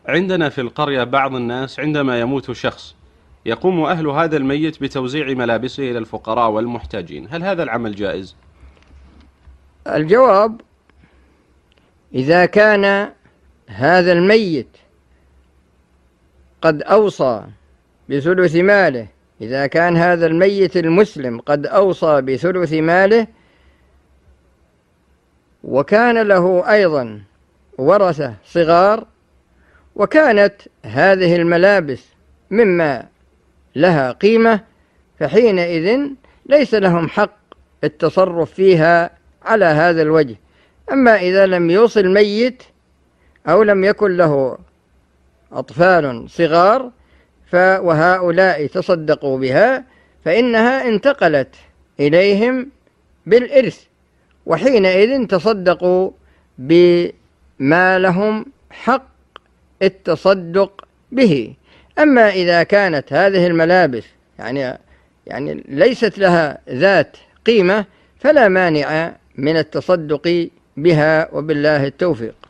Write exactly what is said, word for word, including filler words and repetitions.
عندنا في القرية بعض الناس عندما يموت شخص يقوم أهل هذا الميت بتوزيع ملابسه إلى الفقراء والمحتاجين، هل هذا العمل جائز؟ الجواب: إذا كان هذا الميت قد أوصى بثلث ماله، إذا كان هذا الميت المسلم قد أوصى بثلث ماله، وكان له أيضا ورثة صغار، وكانت هذه الملابس مما لها قيمة، فحينئذ ليس لهم حق التصرف فيها على هذا الوجه. أما إذا لم يوصي الميت أو لم يكن له أطفال صغار وهؤلاء تصدقوا بها، فإنها انتقلت إليهم بالإرث، وحينئذ تصدقوا بما لهم حق التصدق به. أما إذا كانت هذه الملابس يعني يعني ليست لها ذات قيمة، فلا مانع من التصدق بها، وبالله التوفيق.